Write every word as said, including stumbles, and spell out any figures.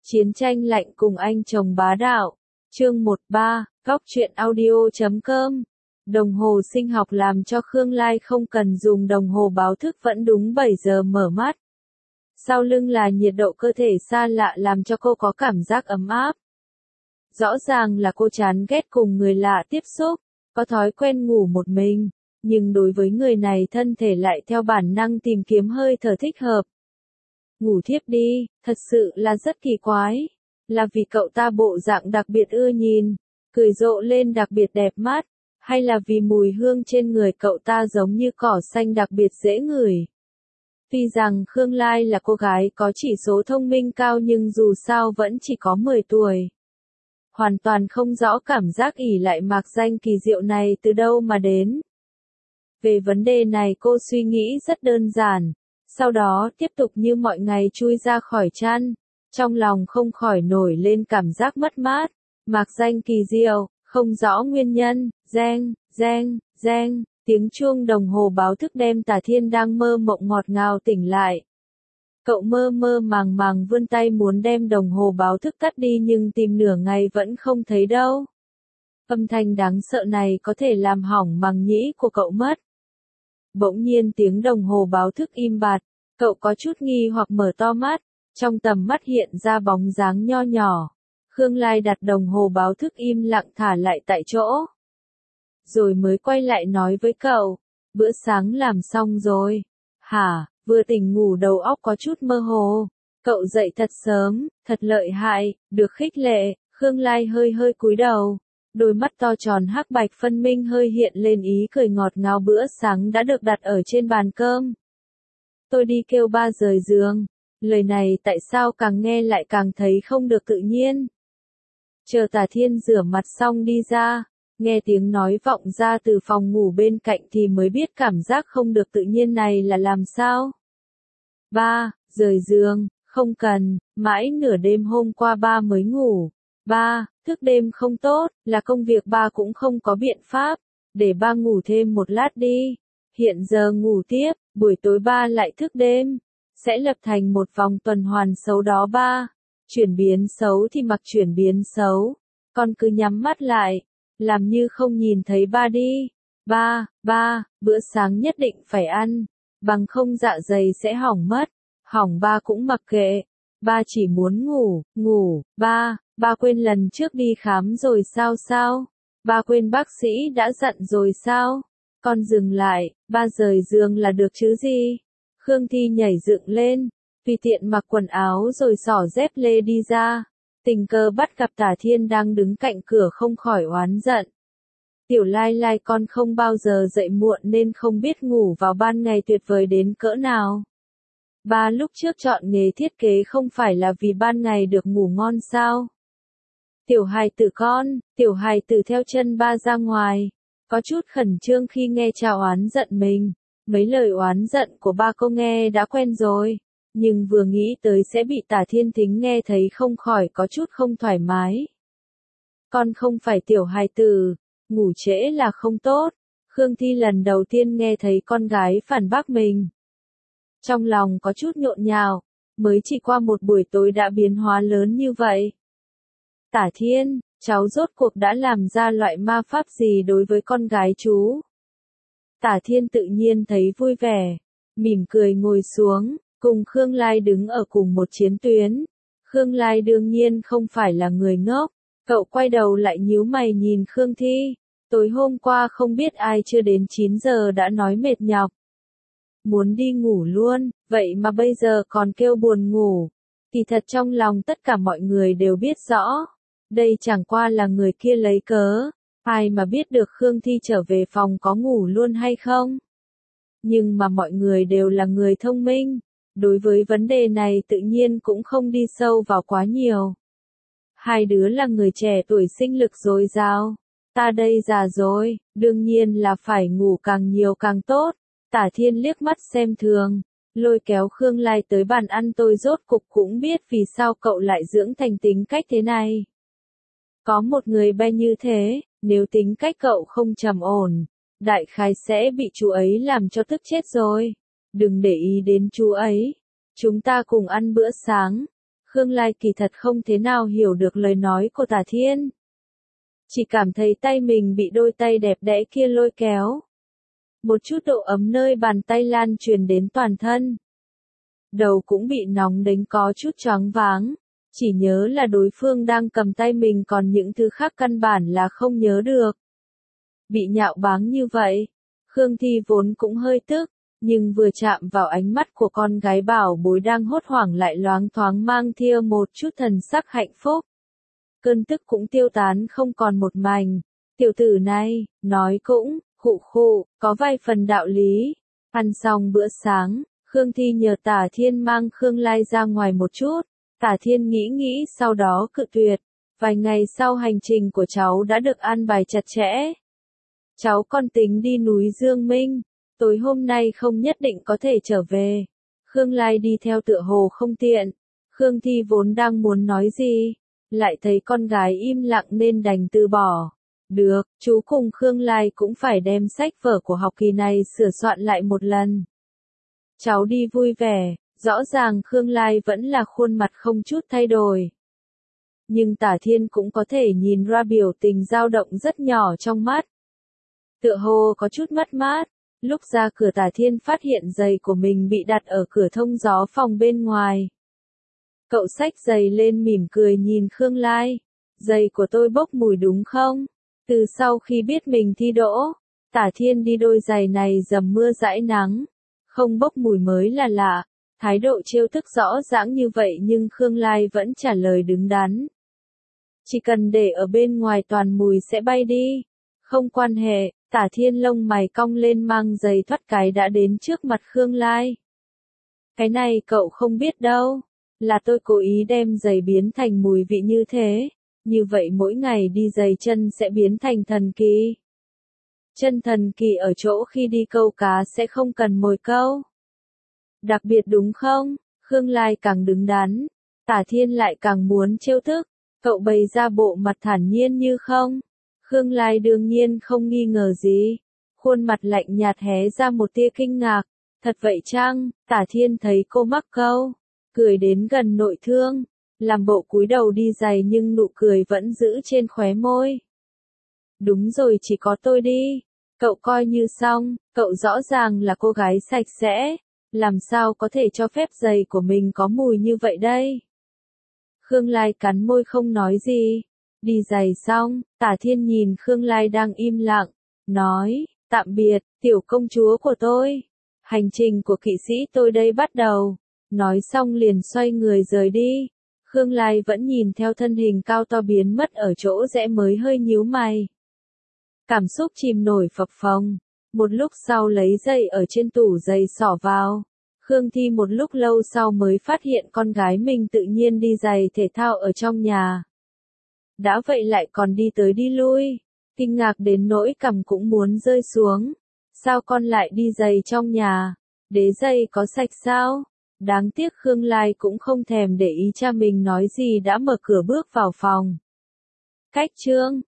Chiến tranh lạnh cùng anh chồng bá đạo. Chương một ba, góc truyện audio chấm com. Đồng hồ sinh học làm cho Khương Lai không cần dùng đồng hồ báo thức vẫn đúng bảy giờ mở mắt. Sau lưng là nhiệt độ cơ thể xa lạ làm cho cô có cảm giác ấm áp. Rõ ràng là cô chán ghét cùng người lạ tiếp xúc, có thói quen ngủ một mình, nhưng đối với người này thân thể lại theo bản năng tìm kiếm hơi thở thích hợp. Ngủ thiếp đi, thật sự là rất kỳ quái. Là vì cậu ta bộ dạng đặc biệt ưa nhìn, cười rộ lên đặc biệt đẹp mắt, hay là vì mùi hương trên người cậu ta giống như cỏ xanh đặc biệt dễ ngửi. Tuy rằng Khương Lai là cô gái có chỉ số thông minh cao nhưng dù sao vẫn chỉ có mười tuổi. Hoàn toàn không rõ cảm giác ỷ lại mạc danh kỳ diệu này từ đâu mà đến. Về vấn đề này cô suy nghĩ rất đơn giản, sau đó tiếp tục như mọi ngày chui ra khỏi chăn, trong lòng không khỏi nổi lên cảm giác mất mát, mạc danh kỳ diệu, không rõ nguyên nhân, reng, reng, reng, tiếng chuông đồng hồ báo thức đem Tả Thiên đang mơ mộng ngọt ngào tỉnh lại. Cậu mơ mơ màng màng vươn tay muốn đem đồng hồ báo thức tắt đi nhưng tìm nửa ngày vẫn không thấy đâu. Âm thanh đáng sợ này có thể làm hỏng màng nhĩ của cậu mất. Bỗng nhiên tiếng đồng hồ báo thức im bặt, cậu có chút nghi hoặc mở to mắt, trong tầm mắt hiện ra bóng dáng nho nhỏ. Khương Lai đặt đồng hồ báo thức im lặng thả lại tại chỗ. Rồi mới quay lại nói với cậu, bữa sáng làm xong rồi. Hả, vừa tỉnh ngủ đầu óc có chút mơ hồ. Cậu dậy thật sớm, thật lợi hại, được khích lệ. Khương Lai hơi hơi cúi đầu. Đôi mắt to tròn hắc bạch phân minh hơi hiện lên ý cười ngọt ngào. Bữa sáng đã được đặt ở trên bàn cơm. Tôi đi kêu ba rời giường. Lời này tại sao càng nghe lại càng thấy không được tự nhiên. Chờ Tả Thiên rửa mặt xong đi ra, nghe tiếng nói vọng ra từ phòng ngủ bên cạnh thì mới biết cảm giác không được tự nhiên này là làm sao. Ba, rời giường, không cần, mãi nửa đêm hôm qua ba mới ngủ. Ba, thức đêm không tốt, là công việc ba cũng không có biện pháp, để ba ngủ thêm một lát đi. Hiện giờ ngủ tiếp, buổi tối ba lại thức đêm, sẽ lập thành một vòng tuần hoàn xấu đó ba. Chuyển biến xấu thì mặc chuyển biến xấu, con cứ nhắm mắt lại, làm như không nhìn thấy ba đi. Ba, ba, bữa sáng nhất định phải ăn, bằng không dạ dày sẽ hỏng mất. Hỏng ba cũng mặc kệ, ba chỉ muốn ngủ, ngủ. Ba, ba quên lần trước đi khám rồi sao sao? Ba quên bác sĩ đã dặn rồi sao? Con dừng lại, ba rời giường là được chứ gì? Khương Thi nhảy dựng lên, tùy tiện mặc quần áo rồi xỏ dép lê đi ra. Tình cờ bắt gặp Tả Thiên đang đứng cạnh cửa không khỏi oán giận. Tiểu Lai Lai con không bao giờ dậy muộn nên không biết ngủ vào ban ngày tuyệt vời đến cỡ nào. Ba lúc trước chọn nghề thiết kế không phải là vì ban ngày được ngủ ngon sao? Tiểu hài tử con, tiểu hài tử theo chân ba ra ngoài, có chút khẩn trương khi nghe chào oán giận mình. Mấy lời oán giận của ba cô nghe đã quen rồi, nhưng vừa nghĩ tới sẽ bị Tả Thiên Thính nghe thấy không khỏi có chút không thoải mái. Con không phải tiểu hài tử, ngủ trễ là không tốt. Khương Thi lần đầu tiên nghe thấy con gái phản bác mình. Trong lòng có chút nhộn nhào, mới chỉ qua một buổi tối đã biến hóa lớn như vậy. Tả Thiên, cháu rốt cuộc đã làm ra loại ma pháp gì đối với con gái chú? Tả Thiên tự nhiên thấy vui vẻ, mỉm cười ngồi xuống, cùng Khương Lai đứng ở cùng một chiến tuyến. Khương Lai đương nhiên không phải là người ngốc, cậu quay đầu lại nhíu mày nhìn Khương Thi, tối hôm qua không biết ai chưa đến chín giờ đã nói mệt nhọc. Muốn đi ngủ luôn, vậy mà bây giờ còn kêu buồn ngủ. Kỳ thật trong lòng tất cả mọi người đều biết rõ, đây chẳng qua là người kia lấy cớ. Ai mà biết được Khương Thi trở về phòng có ngủ luôn hay không? Nhưng mà mọi người đều là người thông minh, đối với vấn đề này tự nhiên cũng không đi sâu vào quá nhiều. Hai đứa là người trẻ tuổi sinh lực dồi dào, ta đây già rồi, đương nhiên là phải ngủ càng nhiều càng tốt. Tả Thiên liếc mắt xem thường, lôi kéo Khương Lai tới bàn ăn. Tôi rốt cục cũng biết vì sao cậu lại dưỡng thành tính cách thế này. Có một người bé như thế, nếu tính cách cậu không trầm ổn, đại khái sẽ bị chú ấy làm cho tức chết rồi. Đừng để ý đến chú ấy. Chúng ta cùng ăn bữa sáng. Khương Lai kỳ thật không thế nào hiểu được lời nói của Tả Thiên. Chỉ cảm thấy tay mình bị đôi tay đẹp đẽ kia lôi kéo. Một chút độ ấm nơi bàn tay lan truyền đến toàn thân. Đầu cũng bị nóng đến có chút choáng váng. Chỉ nhớ là đối phương đang cầm tay mình, còn những thứ khác căn bản là không nhớ được. Bị nhạo báng như vậy, Khương Thi vốn cũng hơi tức, nhưng vừa chạm vào ánh mắt của con gái bảo bối đang hốt hoảng lại loáng thoáng mang theo một chút thần sắc hạnh phúc. Cơn tức cũng tiêu tán không còn một mảnh. Tiểu tử này, nói cũng, khụ khụ, có vài phần đạo lý. Ăn xong bữa sáng, Khương Thi nhờ Tả Thiên mang Khương Lai ra ngoài một chút. Tả Thiên nghĩ nghĩ sau đó cự tuyệt. Vài ngày sau hành trình của cháu đã được an bài chặt chẽ. Cháu còn tính đi núi Dương Minh. Tối hôm nay không nhất định có thể trở về. Khương Lai đi theo tựa hồ không tiện. Khương Thi vốn đang muốn nói gì, lại thấy con gái im lặng nên đành từ bỏ. Được, chú cùng Khương Lai cũng phải đem sách vở của học kỳ này sửa soạn lại một lần. Cháu đi vui vẻ, rõ ràng Khương Lai vẫn là khuôn mặt không chút thay đổi. Nhưng Tả Thiên cũng có thể nhìn ra biểu tình dao động rất nhỏ trong mắt. Tựa hồ có chút mất mát. Lúc ra cửa Tả Thiên phát hiện giày của mình bị đặt ở cửa thông gió phòng bên ngoài. Cậu xách giày lên mỉm cười nhìn Khương Lai. Giày của tôi bốc mùi đúng không? Từ sau khi biết mình thi đỗ, Tả Thiên đi đôi giày này dầm mưa dãi nắng. Không bốc mùi mới là lạ. Thái độ trêu tức rõ ràng như vậy nhưng Khương Lai vẫn trả lời đứng đắn. Chỉ cần để ở bên ngoài toàn mùi sẽ bay đi. Không quan hệ. Tả Thiên lông mày cong lên mang giày thoát cái đã đến trước mặt Khương Lai. Cái này cậu không biết đâu. Là tôi cố ý đem giày biến thành mùi vị như thế. Như vậy mỗi ngày đi giày chân sẽ biến thành thần kỳ. Chân thần kỳ ở chỗ khi đi câu cá sẽ không cần mồi câu. Đặc biệt đúng không? Khương Lai càng đứng đắn. Tả Thiên lại càng muốn trêu tức. Cậu bày ra bộ mặt thản nhiên như không. Khương Lai đương nhiên không nghi ngờ gì. Khuôn mặt lạnh nhạt hé ra một tia kinh ngạc. Thật vậy chăng? Tả Thiên thấy cô mắc câu. Cười đến gần nội thương. Làm bộ cúi đầu đi giày nhưng nụ cười vẫn giữ trên khóe môi. Đúng rồi, chỉ có tôi đi. Cậu coi như xong. Cậu rõ ràng là cô gái sạch sẽ. Làm sao có thể cho phép giày của mình có mùi như vậy đây? Khương Lai cắn môi không nói gì. Đi giày xong, Tả Thiên nhìn Khương Lai đang im lặng, nói, tạm biệt, tiểu công chúa của tôi. Hành trình của kỵ sĩ tôi đây bắt đầu. Nói xong liền xoay người rời đi. Khương Lai vẫn nhìn theo thân hình cao to biến mất ở chỗ rẽ mới hơi nhíu mày. Cảm xúc chìm nổi phập phồng. Một lúc sau lấy giày ở trên tủ giày xỏ vào. Khương Thi một lúc lâu sau mới phát hiện con gái mình tự nhiên đi giày thể thao ở trong nhà. Đã vậy lại còn đi tới đi lui. Kinh ngạc đến nỗi cằm cũng muốn rơi xuống. Sao con lại đi giày trong nhà? Đế giày có sạch sao? Đáng tiếc Khương Lai cũng không thèm để ý cha mình nói gì đã mở cửa bước vào phòng. Cách chương